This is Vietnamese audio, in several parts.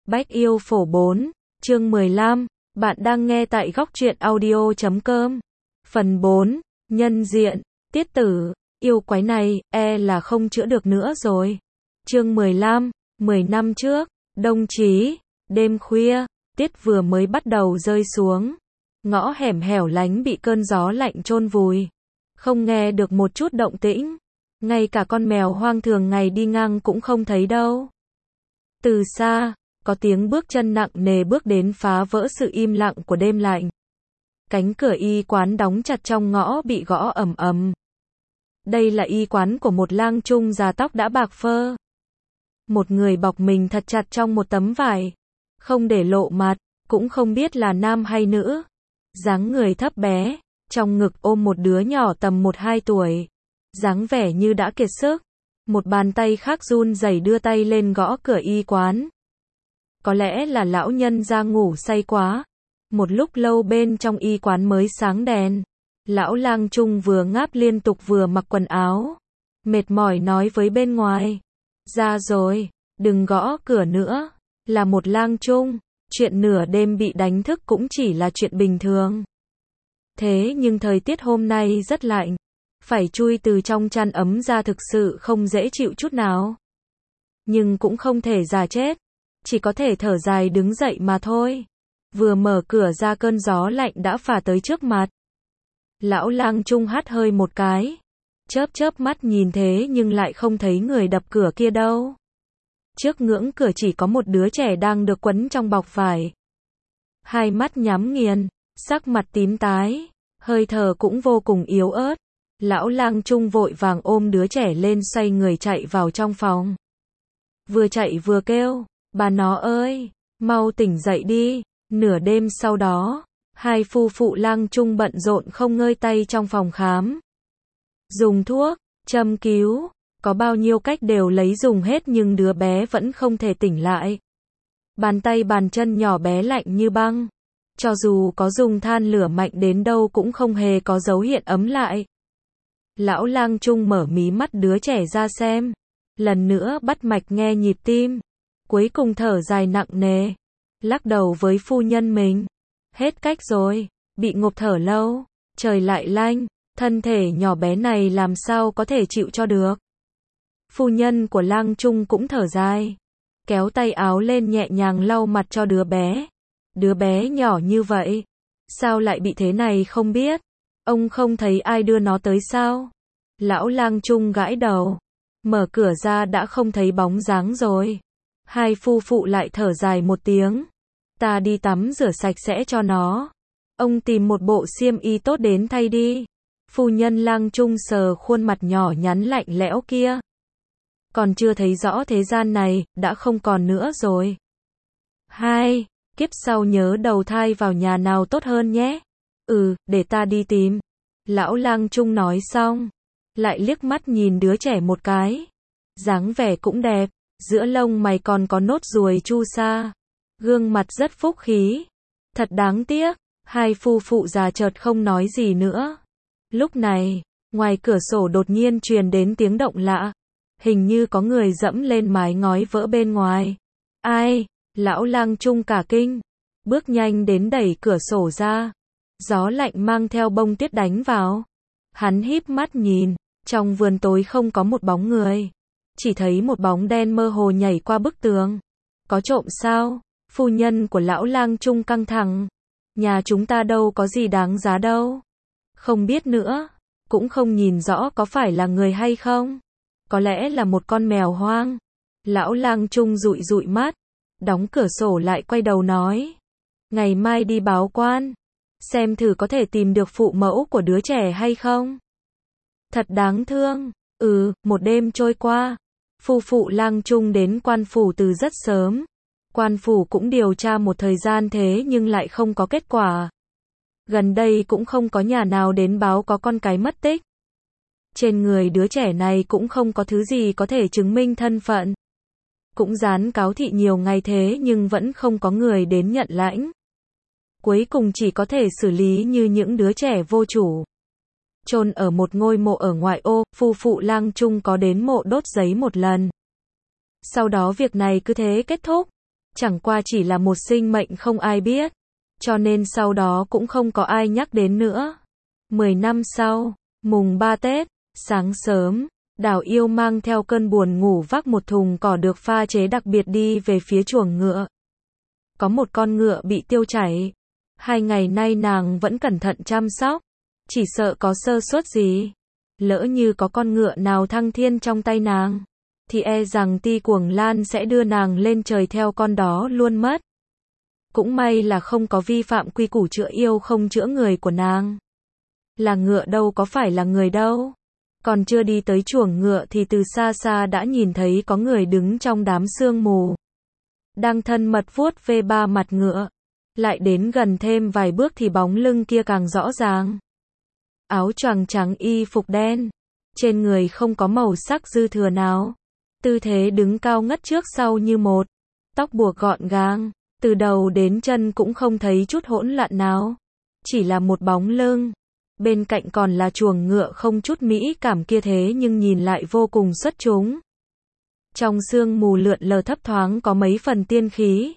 Bách Yêu Phổ 4, chương 15, bạn đang nghe tại góc truyện audio.com. Phần 4, nhân diện, tiết tử, yêu quái này, là không chữa được nữa rồi. Chương 15, 10 năm trước, Đông Chí, đêm khuya, tiết vừa mới bắt đầu rơi xuống. Ngõ hẻm hẻo lánh bị cơn gió lạnh chôn vùi. Không nghe được một chút động tĩnh. Ngay cả con mèo hoang thường ngày đi ngang cũng không thấy đâu. Từ xa, có tiếng bước chân nặng nề bước đến phá vỡ sự im lặng của đêm lạnh. Cánh cửa y quán đóng chặt trong ngõ bị gõ ầm ầm. Đây là y quán của một lang trung già tóc đã bạc phơ. Một người bọc mình thật chặt trong một tấm vải. Không để lộ mặt, cũng không biết là nam hay nữ. Dáng người thấp bé, trong ngực ôm một đứa nhỏ tầm 1-2 tuổi. Dáng vẻ như đã kiệt sức. Một bàn tay khác run rẩy đưa tay lên gõ cửa y quán. Có lẽ là lão nhân ra ngủ say quá. Một lúc lâu bên trong y quán mới sáng đèn. Lão lang trung vừa ngáp liên tục vừa mặc quần áo. Mệt mỏi nói với bên ngoài. Ra rồi, đừng gõ cửa nữa. Là một lang trung, chuyện nửa đêm bị đánh thức cũng chỉ là chuyện bình thường. Thế nhưng thời tiết hôm nay rất lạnh. Phải chui từ trong chăn ấm ra thực sự không dễ chịu chút nào. Nhưng cũng không thể giả chết. Chỉ có thể thở dài đứng dậy mà thôi. Vừa mở cửa ra cơn gió lạnh đã phả tới trước mặt. Lão lang trung hắt hơi một cái. Chớp mắt nhìn thế nhưng lại không thấy người đập cửa kia đâu. Trước ngưỡng cửa chỉ có một đứa trẻ đang được quấn trong bọc vải. Hai mắt nhắm nghiền, sắc mặt tím tái, hơi thở cũng vô cùng yếu ớt. Lão lang trung vội vàng ôm đứa trẻ lên xoay người chạy vào trong phòng. Vừa chạy vừa kêu, bà nó ơi, mau tỉnh dậy đi. Nửa đêm sau đó, hai phu phụ lang trung bận rộn không ngơi tay trong phòng khám. Dùng thuốc, châm cứu, có bao nhiêu cách đều lấy dùng hết nhưng đứa bé vẫn không thể tỉnh lại. Bàn tay bàn chân nhỏ bé lạnh như băng. Cho dù có dùng than lửa mạnh đến đâu cũng không hề có dấu hiện ấm lại. Lão lang trung mở mí mắt đứa trẻ ra xem. Lần nữa bắt mạch nghe nhịp tim. Cuối cùng thở dài nặng nề. Lắc đầu với phu nhân mình. Hết cách rồi, bị ngộp thở lâu. Trời lại lạnh, thân thể nhỏ bé này làm sao có thể chịu cho được. Phu nhân của lang trung cũng thở dài. Kéo tay áo lên nhẹ nhàng lau mặt cho đứa bé. Đứa bé nhỏ như vậy. Sao lại bị thế này không biết. Ông không thấy ai đưa nó tới sao? Lão lang trung gãi đầu. Mở cửa ra đã không thấy bóng dáng rồi. Hai phu phụ lại thở dài một tiếng. Ta đi tắm rửa sạch sẽ cho nó. Ông tìm một bộ xiêm y tốt đến thay đi. Phu nhân lang trung sờ khuôn mặt nhỏ nhắn lạnh lẽo kia. Còn chưa thấy rõ thế gian này, đã không còn nữa rồi. Hai, kiếp sau nhớ đầu thai vào nhà nào tốt hơn nhé. Để ta đi tìm. Lão lang trung nói xong. Lại liếc mắt nhìn đứa trẻ một cái. Dáng vẻ cũng đẹp. Giữa lông mày còn có nốt ruồi chu sa. Gương mặt rất phúc khí. Thật đáng tiếc. Hai phu phụ già chợt không nói gì nữa. Lúc này, ngoài cửa sổ đột nhiên truyền đến tiếng động lạ. Hình như có người dẫm lên mái ngói vỡ bên ngoài. Ai? Lão lang trung cả kinh. Bước nhanh đến đẩy cửa sổ ra. Gió lạnh mang theo bông tuyết đánh vào. Hắn híp mắt nhìn. Trong vườn tối không có một bóng người. Chỉ thấy một bóng đen mơ hồ nhảy qua bức tường. Có trộm sao? Phu nhân của lão lang trung căng thẳng. Nhà chúng ta đâu có gì đáng giá đâu. Không biết nữa. Cũng không nhìn rõ có phải là người hay không. Có lẽ là một con mèo hoang. Lão lang trung dụi dụi mắt. Đóng cửa sổ lại quay đầu nói. Ngày mai đi báo quan. Xem thử có thể tìm được phụ mẫu của đứa trẻ hay không. Thật đáng thương. Một đêm trôi qua. Phu phụ lang trung đến quan phủ từ rất sớm. Quan phủ cũng điều tra một thời gian thế nhưng lại không có kết quả. Gần đây cũng không có nhà nào đến báo có con cái mất tích. Trên người đứa trẻ này cũng không có thứ gì có thể chứng minh thân phận. Cũng dán cáo thị nhiều ngày thế nhưng vẫn không có người đến nhận lãnh. Cuối cùng chỉ có thể xử lý như những đứa trẻ vô chủ. Chôn ở một ngôi mộ ở ngoại ô, phu phụ lang trung có đến mộ đốt giấy một lần. Sau đó việc này cứ thế kết thúc. Chẳng qua chỉ là một sinh mệnh không ai biết, cho nên sau đó cũng không có ai nhắc đến nữa. 10 năm sau, mùng 3 Tết, sáng sớm, Đào Yêu mang theo cơn buồn ngủ vác một thùng cỏ được pha chế đặc biệt đi về phía chuồng ngựa. Có một con ngựa bị tiêu chảy. 2 ngày nay nàng vẫn cẩn thận chăm sóc, chỉ sợ có sơ suất gì. Lỡ như có con ngựa nào thăng thiên trong tay nàng, thì e rằng Ti Cuồng Lan sẽ đưa nàng lên trời theo con đó luôn mất. Cũng may là không có vi phạm quy củ chữa yêu không chữa người của nàng. Là ngựa đâu có phải là người đâu. Còn chưa đi tới chuồng ngựa thì từ xa xa đã nhìn thấy có người đứng trong đám sương mù. Đang thân mật vuốt ve ba mặt ngựa. Lại đến gần thêm vài bước thì bóng lưng kia càng rõ ràng. Áo choàng trắng y phục đen. Trên người không có màu sắc dư thừa nào. Tư thế đứng cao ngất trước sau như một. Tóc buộc gọn gàng. Từ đầu đến chân cũng không thấy chút hỗn loạn nào. Chỉ là một bóng lưng. Bên cạnh còn là chuồng ngựa không chút mỹ cảm kia thế nhưng nhìn lại vô cùng xuất chúng. Trong sương mù lượn lờ thấp thoáng có mấy phần tiên khí.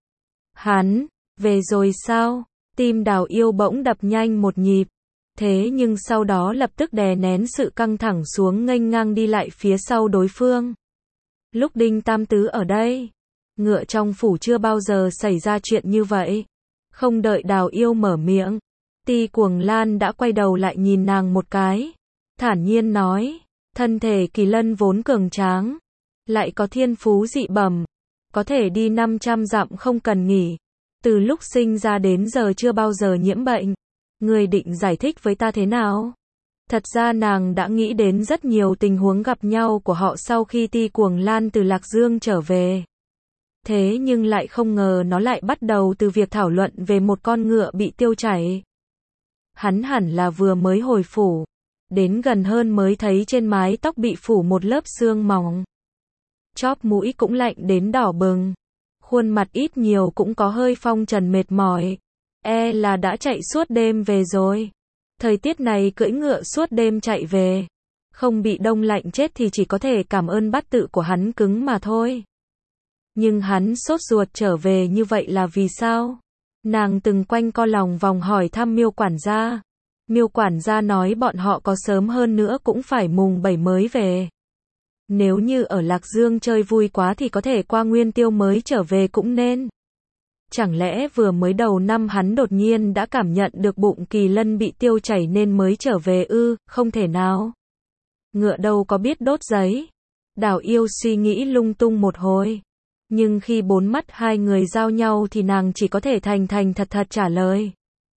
Hắn, về rồi sao? Tim Đào Yêu bỗng đập nhanh một nhịp. Thế nhưng sau đó lập tức đè nén sự căng thẳng xuống nghênh ngang đi lại phía sau đối phương. Lúc Đinh Tam Tứ ở đây, ngựa trong phủ chưa bao giờ xảy ra chuyện như vậy. Không đợi Đào Yêu mở miệng, Ti Cuồng Lan đã quay đầu lại nhìn nàng một cái. Thản nhiên nói, thân thể Kỳ Lân vốn cường tráng, lại có thiên phú dị bẩm, có thể đi 500 dặm không cần nghỉ. Từ lúc sinh ra đến giờ chưa bao giờ nhiễm bệnh. Người định giải thích với ta thế nào? Thật ra nàng đã nghĩ đến rất nhiều tình huống gặp nhau của họ sau khi Ti Cuồng Lan từ Lạc Dương trở về. Thế nhưng lại không ngờ nó lại bắt đầu từ việc thảo luận về một con ngựa bị tiêu chảy. Hắn hẳn là vừa mới hồi phủ. Đến gần hơn mới thấy trên mái tóc bị phủ một lớp sương mỏng. Chóp mũi cũng lạnh đến đỏ bừng. Khuôn mặt ít nhiều cũng có hơi phong trần mệt mỏi. E là đã chạy suốt đêm về rồi. Thời tiết này cưỡi ngựa suốt đêm chạy về. Không bị đông lạnh chết thì chỉ có thể cảm ơn bát tự của hắn cứng mà thôi. Nhưng hắn sốt ruột trở về như vậy là vì sao? Nàng từng quanh co lòng vòng hỏi thăm Miêu quản gia. Miêu quản gia nói bọn họ có sớm hơn nữa cũng phải mùng 7 mới về. Nếu như ở Lạc Dương chơi vui quá thì có thể qua Nguyên Tiêu mới trở về cũng nên. Chẳng lẽ vừa mới đầu năm hắn đột nhiên đã cảm nhận được bụng Kỳ Lân bị tiêu chảy nên mới trở về ư? Không thể nào. Ngựa đâu có biết đốt giấy. Đào Yêu suy nghĩ lung tung một hồi. Nhưng khi bốn mắt hai người giao nhau thì nàng chỉ có thể thành thành thật thật trả lời.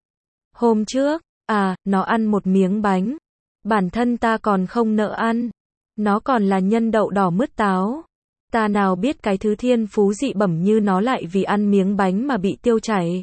Hôm trước, nó ăn một miếng bánh. Bản thân ta còn không nỡ ăn. Nó còn là nhân đậu đỏ mứt táo. Ta nào biết cái thứ thiên phú dị bẩm như nó lại vì ăn miếng bánh mà bị tiêu chảy.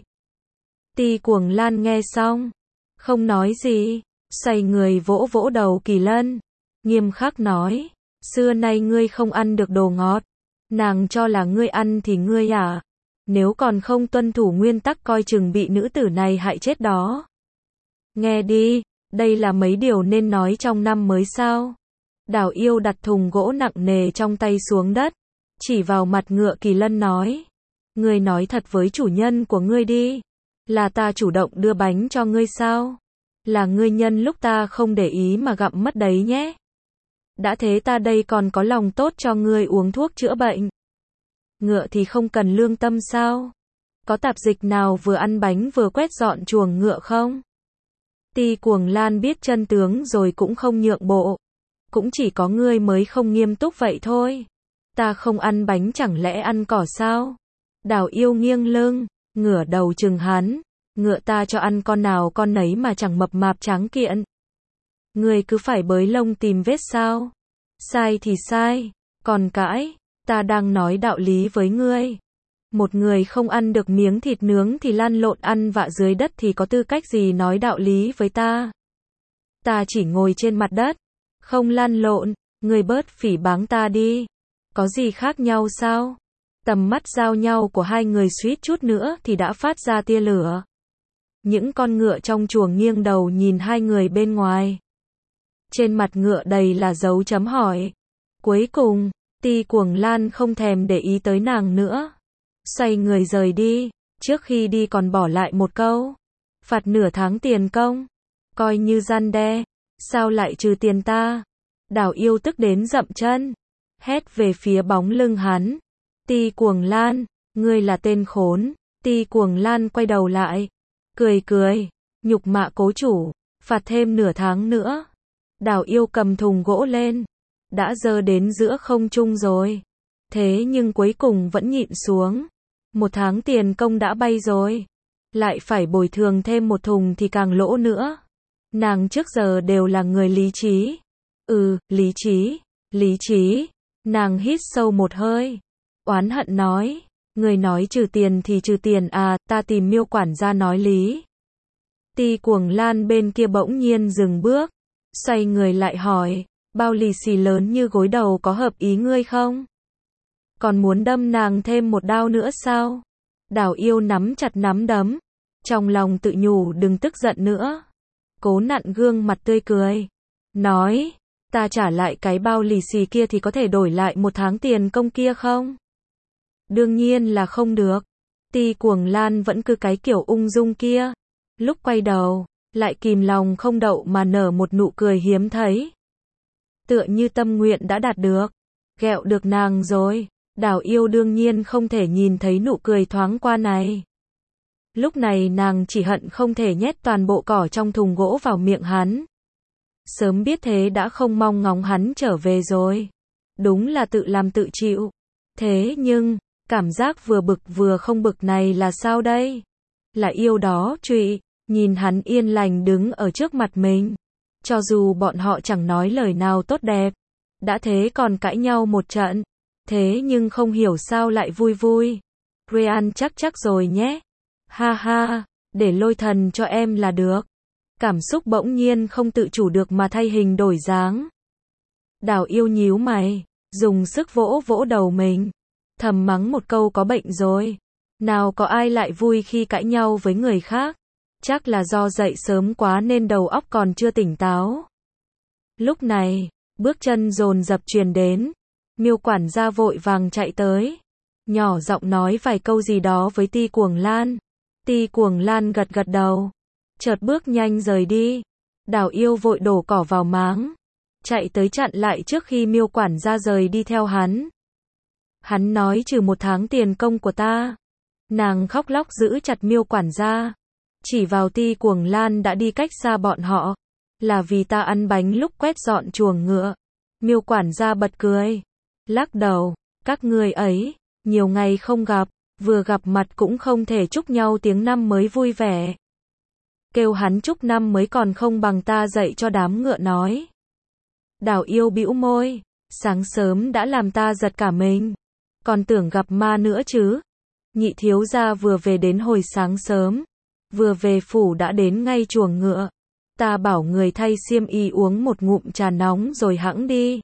Ti Cuồng Lan nghe xong, không nói gì, xoay người vỗ vỗ đầu Kỳ Lân, nghiêm khắc nói, xưa nay ngươi không ăn được đồ ngọt, nàng cho là ngươi ăn thì ngươi nếu còn không tuân thủ nguyên tắc coi chừng bị nữ tử này hại chết đó. Nghe đi, đây là mấy điều nên nói trong năm mới sao. Đào Yêu đặt thùng gỗ nặng nề trong tay xuống đất, chỉ vào mặt ngựa Kỳ Lân nói, ngươi nói thật với chủ nhân của ngươi đi, là ta chủ động đưa bánh cho ngươi sao? Là ngươi nhân lúc ta không để ý mà gặm mất đấy nhé. Đã thế ta đây còn có lòng tốt cho ngươi uống thuốc chữa bệnh. Ngựa thì không cần lương tâm sao? Có tạp dịch nào vừa ăn bánh vừa quét dọn chuồng ngựa không? Ti Cuồng Lan biết chân tướng rồi cũng không nhượng bộ. Cũng chỉ có ngươi mới không nghiêm túc vậy thôi. Ta không ăn bánh chẳng lẽ ăn cỏ sao? Đào Yêu nghiêng lưng, ngửa đầu chừng hắn. Ngựa ta cho ăn con nào con nấy mà chẳng mập mạp tráng kiện. Ngươi cứ phải bới lông tìm vết sao? Sai thì sai, còn cãi, ta đang nói đạo lý với ngươi. Một người không ăn được miếng thịt nướng thì lăn lộn ăn vạ dưới đất thì có tư cách gì nói đạo lý với ta? Ta chỉ ngồi trên mặt đất, không lăn lộn, ngươi bớt phỉ báng ta đi. Có gì khác nhau sao? Tầm mắt giao nhau của hai người suýt chút nữa thì đã phát ra tia lửa. Những con ngựa trong chuồng nghiêng đầu nhìn hai người bên ngoài. Trên mặt ngựa đầy là dấu chấm hỏi. Cuối cùng, Ti Cuồng Lan không thèm để ý tới nàng nữa. xoay người rời đi, trước khi đi còn bỏ lại một câu. Phạt nửa tháng tiền công, coi như răn đe, sao lại trừ tiền ta? Đào Yêu tức đến dậm chân, hét về phía bóng lưng hắn. Ti Cuồng Lan, ngươi là tên khốn. Ti Cuồng Lan quay đầu lại, cười cười, nhục mạ cố chủ, phạt thêm nửa tháng nữa. Đào Yêu cầm thùng gỗ lên, đã giơ đến giữa không trung rồi. Thế nhưng cuối cùng vẫn nhịn xuống. 1 tháng tiền công đã bay rồi, lại phải bồi thường thêm một thùng thì càng lỗ nữa. Nàng trước giờ đều là người lý trí. Lý trí, lý trí. Nàng hít sâu một hơi, oán hận nói, người nói trừ tiền thì trừ tiền à, ta tìm Miêu quản gia nói lý. Ti Cuồng Lan bên kia bỗng nhiên dừng bước, xoay người lại hỏi, bao lì xì lớn như gối đầu có hợp ý ngươi không? Còn muốn đâm nàng thêm một đao nữa sao? Đào Yêu nắm chặt nắm đấm, trong lòng tự nhủ đừng tức giận nữa. Cố nặn gương mặt tươi cười, nói, ta trả lại cái bao lì xì kia thì có thể đổi lại 1 tháng tiền công kia không? Đương nhiên là không được. Ti Cuồng Lan vẫn cứ cái kiểu ung dung kia. Lúc quay đầu, lại kìm lòng không đậu mà nở một nụ cười hiếm thấy. Tựa như tâm nguyện đã đạt được. Ghẹo được nàng rồi. Đào Yêu đương nhiên không thể nhìn thấy nụ cười thoáng qua này. Lúc này nàng chỉ hận không thể nhét toàn bộ cỏ trong thùng gỗ vào miệng hắn. Sớm biết thế đã không mong ngóng hắn trở về rồi. Đúng là tự làm tự chịu. Thế nhưng, cảm giác vừa bực vừa không bực này là sao đây? Là yêu đó trụy, nhìn hắn yên lành đứng ở trước mặt mình. Cho dù bọn họ chẳng nói lời nào tốt đẹp, đã thế còn cãi nhau một trận. Thế nhưng không hiểu sao lại vui vui. Ryan chắc rồi nhé. Ha ha, để lôi thần cho em là được. Cảm xúc bỗng nhiên không tự chủ được mà thay hình đổi dáng. Đào Yêu nhíu mày, dùng sức vỗ vỗ đầu mình, thầm mắng một câu có bệnh rồi. Nào có ai lại vui khi cãi nhau với người khác. Chắc là do dậy sớm quá nên đầu óc còn chưa tỉnh táo. Lúc này, bước chân dồn dập truyền đến. Miêu quản gia vội vàng chạy tới, nhỏ giọng nói vài câu gì đó với Ti Cuồng Lan. Ti Cuồng Lan gật gật đầu, chợt bước nhanh rời đi. Đào Yêu vội đổ cỏ vào máng, chạy tới chặn lại trước khi Miêu quản gia rời đi theo hắn. Hắn nói trừ 1 tháng tiền công của ta. Nàng khóc lóc giữ chặt Miêu quản gia, chỉ vào Ti Cuồng Lan đã đi cách xa bọn họ, là vì ta ăn bánh lúc quét dọn chuồng ngựa. Miêu quản gia bật cười, lắc đầu, các ngươi ấy, nhiều ngày không gặp, vừa gặp mặt cũng không thể chúc nhau tiếng năm mới vui vẻ. Kêu hắn chúc năm mới còn không bằng ta dạy cho đám ngựa nói. Đào Yêu bĩu môi, sáng sớm đã làm ta giật cả mình, còn tưởng gặp ma nữa chứ. Nhị thiếu gia vừa về đến hồi sáng sớm, vừa về phủ đã đến ngay chuồng ngựa. Ta bảo người thay xiêm y uống một ngụm trà nóng rồi hẵng đi.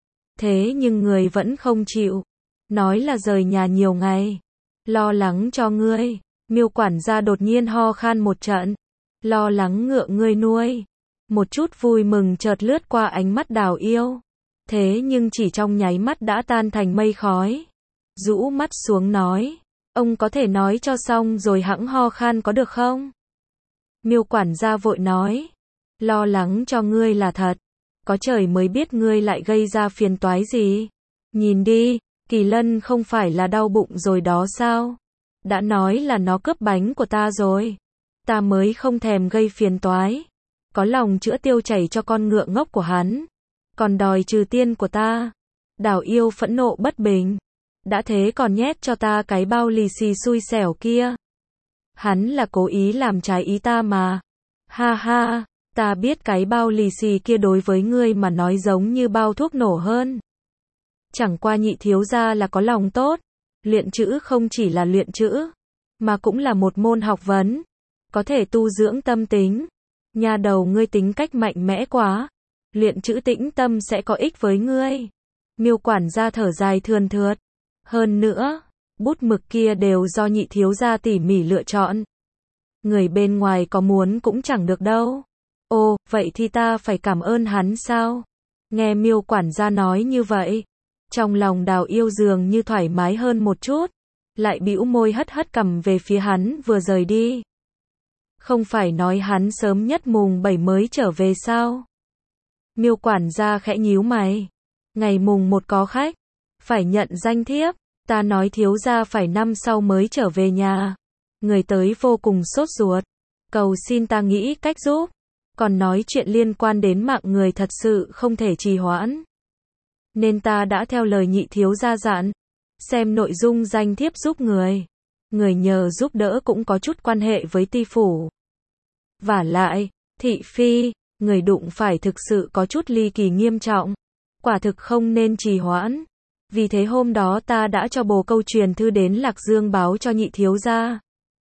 Thế nhưng người vẫn không chịu, nói là rời nhà nhiều ngày, lo lắng cho ngươi. Miêu quản gia đột nhiên ho khan một trận, lo lắng ngựa ngươi nuôi. Một chút vui mừng chợt lướt qua ánh mắt Đào Yêu, thế nhưng chỉ trong nháy mắt đã tan thành mây khói. Rũ mắt xuống nói, ông có thể nói cho xong rồi hẵng ho khan có được không? Miêu quản gia vội nói, lo lắng cho ngươi là thật, có trời mới biết ngươi lại gây ra phiền toái gì. Nhìn đi, Kỳ Lân không phải là đau bụng rồi đó sao? Đã nói là nó cướp bánh của ta rồi. Ta mới không thèm gây phiền toái. Có lòng chữa tiêu chảy cho con ngựa ngốc của hắn. Còn đòi trừ tiên của ta. Đào Yêu phẫn nộ bất bình. Đã thế còn nhét cho ta cái bao lì xì xui xẻo kia. Hắn là cố ý làm trái ý ta mà. Ha ha, ta biết cái bao lì xì kia đối với ngươi mà nói giống như bao thuốc nổ hơn. Chẳng qua nhị thiếu gia là có lòng tốt. Luyện chữ không chỉ là luyện chữ, mà cũng là một môn học vấn. Có thể tu dưỡng tâm tính. Nhà đầu ngươi tính cách mạnh mẽ quá. Luyện chữ tĩnh tâm sẽ có ích với ngươi. Miêu quản gia thở dài thườn thượt. Hơn nữa, bút mực kia đều do nhị thiếu gia tỉ mỉ lựa chọn. Người bên ngoài có muốn cũng chẳng được đâu. Ồ, vậy thì ta phải cảm ơn hắn sao? Nghe Miêu quản gia nói như vậy, trong lòng Đào Yêu dường như thoải mái hơn một chút. lại bĩu môi hất hất cằm về phía hắn vừa rời đi. Không phải nói hắn sớm nhất mùng 7 mới trở về sao? Miêu quản gia khẽ nhíu mày. Ngày mùng 1 có khách, phải nhận danh thiếp, ta nói thiếu gia phải năm sau mới trở về nhà. Người tới vô cùng sốt ruột, cầu xin ta nghĩ cách giúp, còn nói chuyện liên quan đến mạng người thật sự không thể trì hoãn. Nên ta đã theo lời nhị thiếu gia dặn, xem nội dung danh thiếp giúp người. Người nhờ giúp đỡ cũng có chút quan hệ với ti phủ. Vả lại, thị phi, người đụng phải thực sự có chút ly kỳ nghiêm trọng. Quả thực không nên trì hoãn. Vì thế hôm đó ta đã cho bồ câu truyền thư đến Lạc Dương báo cho nhị thiếu gia.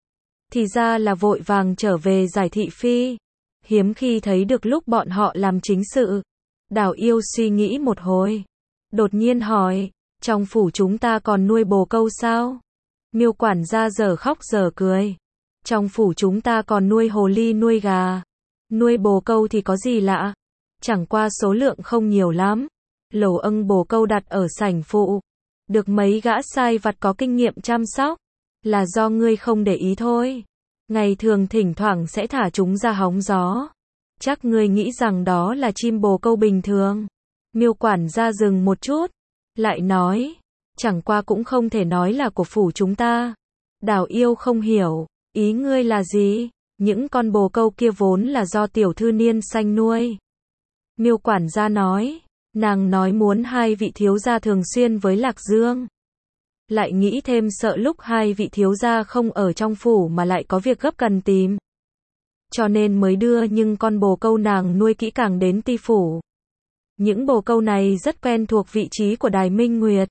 Thì ra là vội vàng trở về giải thị phi. Hiếm khi thấy được lúc bọn họ làm chính sự. Đào Yêu suy nghĩ một hồi, đột nhiên hỏi, trong phủ chúng ta còn nuôi bồ câu sao? Miêu quản gia giờ khóc giờ cười. Trong phủ chúng ta còn nuôi hồ ly nuôi gà. Nuôi bồ câu thì có gì lạ? Chẳng qua số lượng không nhiều lắm. Lẩu âng bồ câu đặt ở sảnh phụ. Được mấy gã sai vặt có kinh nghiệm chăm sóc. Là do ngươi không để ý thôi. Ngày thường thỉnh thoảng sẽ thả chúng ra hóng gió. Chắc ngươi nghĩ rằng đó là chim bồ câu bình thường. Miêu quản gia dừng một chút, lại nói, chẳng qua cũng không thể nói là của phủ chúng ta. Đào Yêu không hiểu, ý ngươi là gì? Những con bồ câu kia vốn là do tiểu thư Niên Xanh nuôi. Miêu quản gia nói, nàng nói muốn hai vị thiếu gia thường xuyên với Lạc Dương. Lại nghĩ thêm sợ lúc hai vị thiếu gia không ở trong phủ mà lại có việc gấp cần tìm. Cho nên mới đưa nhưng con bồ câu nàng nuôi kỹ càng đến ti phủ. Những bồ câu này rất quen thuộc vị trí của Đài Minh Nguyệt.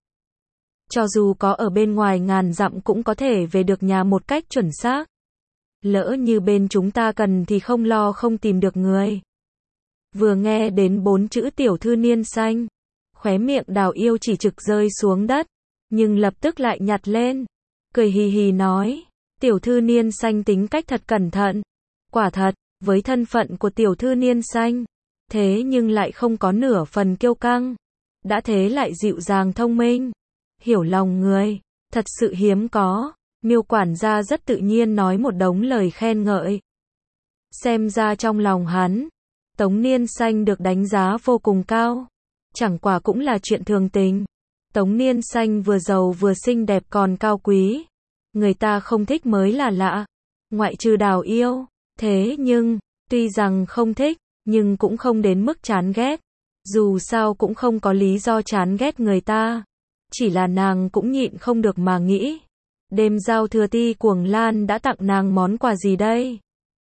Cho dù có ở bên ngoài ngàn dặm cũng có thể về được nhà một cách chuẩn xác. Lỡ như bên chúng ta cần thì không lo không tìm được người. Vừa nghe đến 4 chữ tiểu thư Niên Xanh, khóe miệng Đào Yêu chỉ trực rơi xuống đất, nhưng lập tức lại nhặt lên, cười hì hì nói, tiểu thư Niên Xanh tính cách thật cẩn thận. Quả thật, với thân phận của tiểu thư Niên Xanh, thế nhưng lại không có nửa phần kiêu căng. Đã thế lại dịu dàng thông minh, hiểu lòng người, thật sự hiếm có. Miêu quản gia rất tự nhiên nói một đống lời khen ngợi. Xem ra trong lòng hắn, Tống Niên Xanh được đánh giá vô cùng cao. Chẳng qua cũng là chuyện thường tình. Tống Niên Xanh vừa giàu vừa xinh đẹp còn cao quý. Người ta không thích mới là lạ. Ngoại trừ Đào Yêu. Thế nhưng, tuy rằng không thích, nhưng cũng không đến mức chán ghét. Dù sao cũng không có lý do chán ghét người ta. Chỉ là nàng cũng nhịn không được mà nghĩ. Đêm giao thừa Ti Cuồng Lan đã tặng nàng món quà gì đây?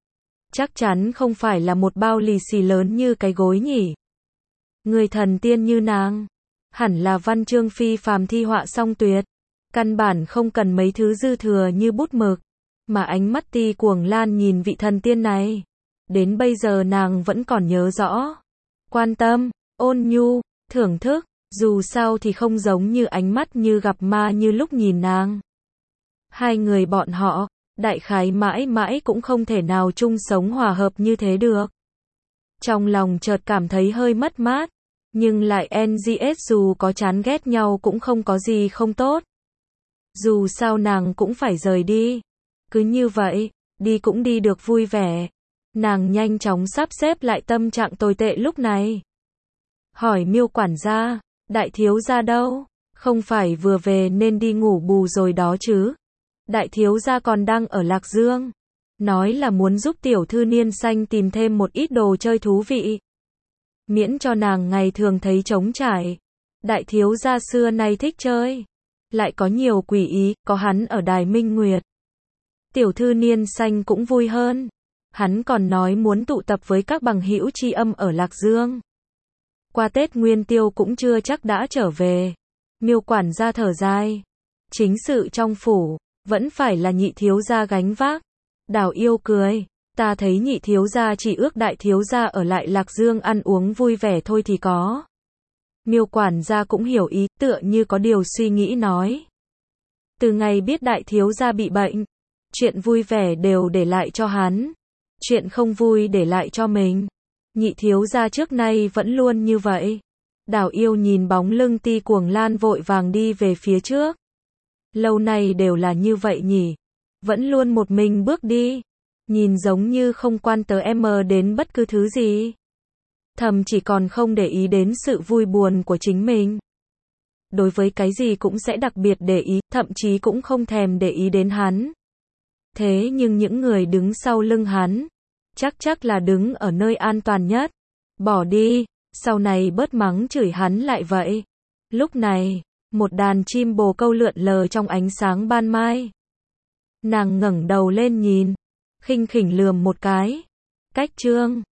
Chắc chắn không phải là một bao lì xì lớn như cái gối nhỉ. Người thần tiên như nàng, hẳn là văn chương phi phàm thi họa song tuyệt. Căn bản không cần mấy thứ dư thừa như bút mực. Mà ánh mắt Ti Cuồng Lan nhìn vị thần tiên này, đến bây giờ nàng vẫn còn nhớ rõ. Quan tâm, ôn nhu, thưởng thức, dù sao thì không giống như ánh mắt như gặp ma như lúc nhìn nàng. Hai người bọn họ, đại khái mãi mãi cũng không thể nào chung sống hòa hợp như thế được. Trong lòng chợt cảm thấy hơi mất mát, nhưng lại NGS dù có chán ghét nhau cũng không có gì không tốt. Dù sao nàng cũng phải rời đi. Cứ như vậy, đi cũng đi được vui vẻ. Nàng nhanh chóng sắp xếp lại tâm trạng tồi tệ lúc này. Hỏi Miêu quản gia, đại thiếu gia đâu? Không phải vừa về nên đi ngủ bù rồi đó chứ? Đại thiếu gia còn đang ở Lạc Dương. Nói là muốn giúp tiểu thư Niên Xanh tìm thêm một ít đồ chơi thú vị. Miễn cho nàng ngày thường thấy trống trải. Đại thiếu gia xưa nay thích chơi. Lại có nhiều quỷ ý, có hắn ở Đài Minh Nguyệt. Tiểu thư Niên Xanh cũng vui hơn. Hắn còn nói muốn tụ tập với các bằng hữu tri âm ở Lạc Dương. Qua Tết Nguyên Tiêu cũng chưa chắc đã trở về. Miêu quản gia thở dài. Chính sự trong phủ, vẫn phải là nhị thiếu gia gánh vác. Đào Yêu cười. Ta thấy nhị thiếu gia chỉ ước đại thiếu gia ở lại Lạc Dương ăn uống vui vẻ thôi thì có. Miêu quản gia cũng hiểu ý, tựa như có điều suy nghĩ nói. Từ ngày biết đại thiếu gia bị bệnh, chuyện vui vẻ đều để lại cho hắn. Chuyện không vui để lại cho mình. Nhị thiếu gia trước nay vẫn luôn như vậy. Đào Yêu nhìn bóng lưng Ti Cuồng Lan vội vàng đi về phía trước. Lâu nay đều là như vậy nhỉ. Vẫn luôn một mình bước đi. Nhìn giống như không quan tới em đến bất cứ thứ gì. Thầm chỉ còn không để ý đến sự vui buồn của chính mình. Đối với cái gì cũng sẽ đặc biệt để ý, thậm chí cũng không thèm để ý đến hắn. Thế nhưng những người đứng sau lưng hắn, chắc là đứng ở nơi an toàn nhất. Bỏ đi, sau này bớt mắng chửi hắn lại vậy. Lúc này, một đàn chim bồ câu lượn lờ trong ánh sáng ban mai. Nàng ngẩng đầu lên nhìn, khinh khỉnh lườm một cái. Cách Trương